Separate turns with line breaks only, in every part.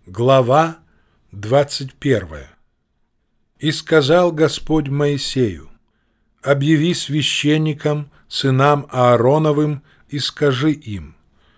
Глава 21. «И сказал Господь Моисею: объяви священникам, сынам Аароновым, и скажи им: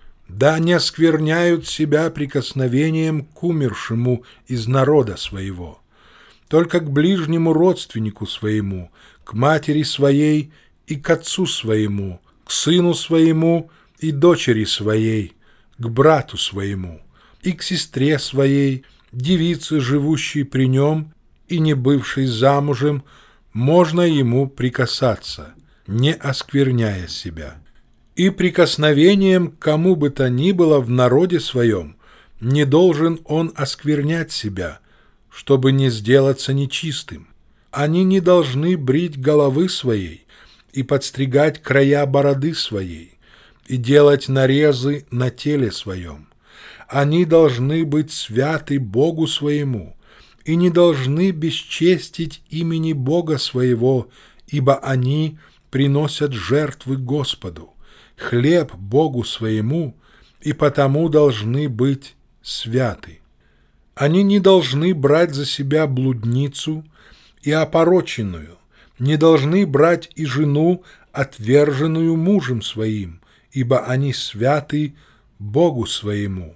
да не оскверняют себя прикосновением к умершему из народа своего, только к ближнему родственнику своему, к матери своей и к отцу своему, к сыну своему и дочери своей, к брату своему, и к сестре своей, девице, живущей при нем и не бывшей замужем, можно ему прикасаться, не оскверняя себя. И прикосновением к кому бы то ни было в народе своем не должен он осквернять себя, чтобы не сделаться нечистым. Они не должны брить головы своей и подстригать края бороды своей и делать нарезы на теле своем. Они должны быть святы Богу своему и не должны бесчестить имени Бога своего, ибо они приносят жертвы Господу, хлеб Богу своему, и потому должны быть святы. Они не должны брать за себя блудницу и опороченную, не должны брать и жену, отверженную мужем своим, ибо они святы Богу своему.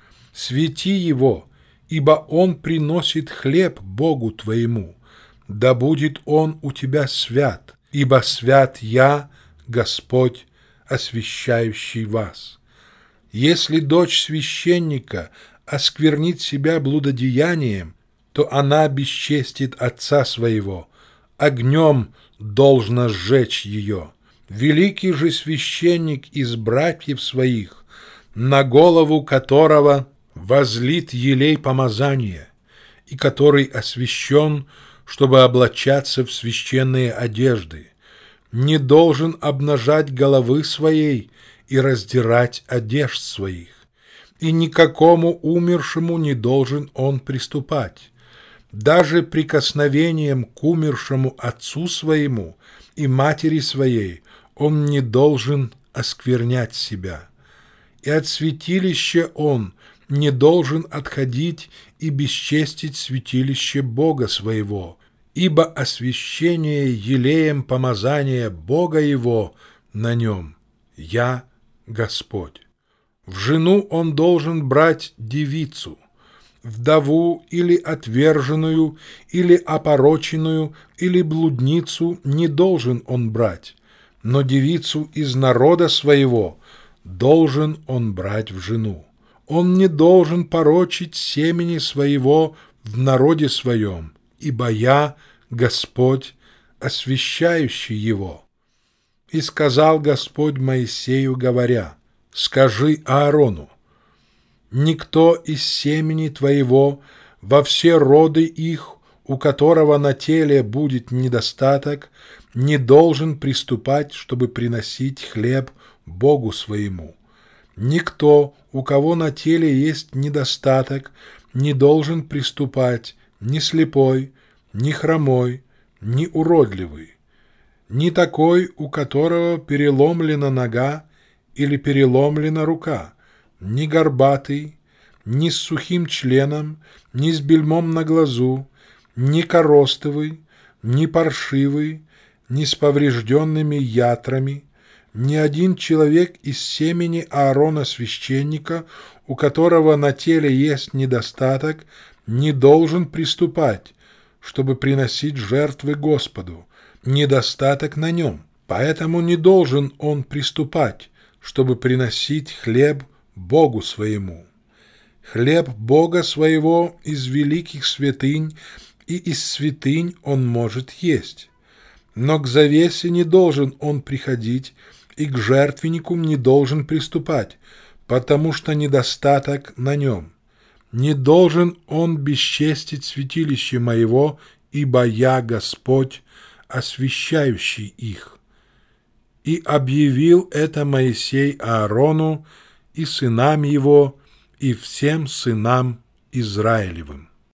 Свети его, ибо он приносит хлеб Богу твоему. Да будет он у тебя свят, ибо свят я, Господь, освящающий вас. Если дочь священника осквернит себя блудодеянием, то она бесчестит отца своего, огнем должно сжечь ее. Великий же священник из братьев своих, на голову которого возлит елей помазания, и который освящен, чтобы облачаться в священные одежды, не должен обнажать головы своей и раздирать одежд своих, и никакому умершему не должен он приступать. Даже прикосновением к умершему отцу своему и матери своей он не должен осквернять себя. И от святилища он не должен отходить и бесчестить святилище Бога своего, ибо освящение елеем помазания Бога его на нем. Я Господь. В жену он должен брать девицу, вдову или отверженную, или опороченную, или блудницу не должен он брать, но девицу из народа своего должен он брать в жену. Он не должен порочить семени своего в народе своем, ибо я, Господь, освящающий его. И сказал Господь Моисею, говоря: скажи Аарону: никто из семени твоего во все роды их, у которого на теле будет недостаток, не должен приступать, чтобы приносить хлеб Богу своему. Никто, у кого на теле есть недостаток, не должен приступать ни слепой, ни хромой, ни уродливый, ни такой, у которого переломлена нога или переломлена рука, ни горбатый, ни с сухим членом, ни с бельмом на глазу, ни коростовый, ни паршивый, ни с поврежденными ятрами, ни один человек из семени Аарона священника, у которого на теле есть недостаток, не должен приступать, чтобы приносить жертвы Господу. Недостаток на нем, поэтому не должен он приступать, чтобы приносить хлеб Богу своему. Хлеб Бога своего из великих святынь и из святынь он может есть. Но к завесе не должен он приходить, и к жертвеннику не должен приступать, потому что недостаток на нем. Не должен он бесчестить святилище моего, ибо я Господь, освящающий их. И объявил это Моисей Аарону и сынам его, и всем сынам Израилевым.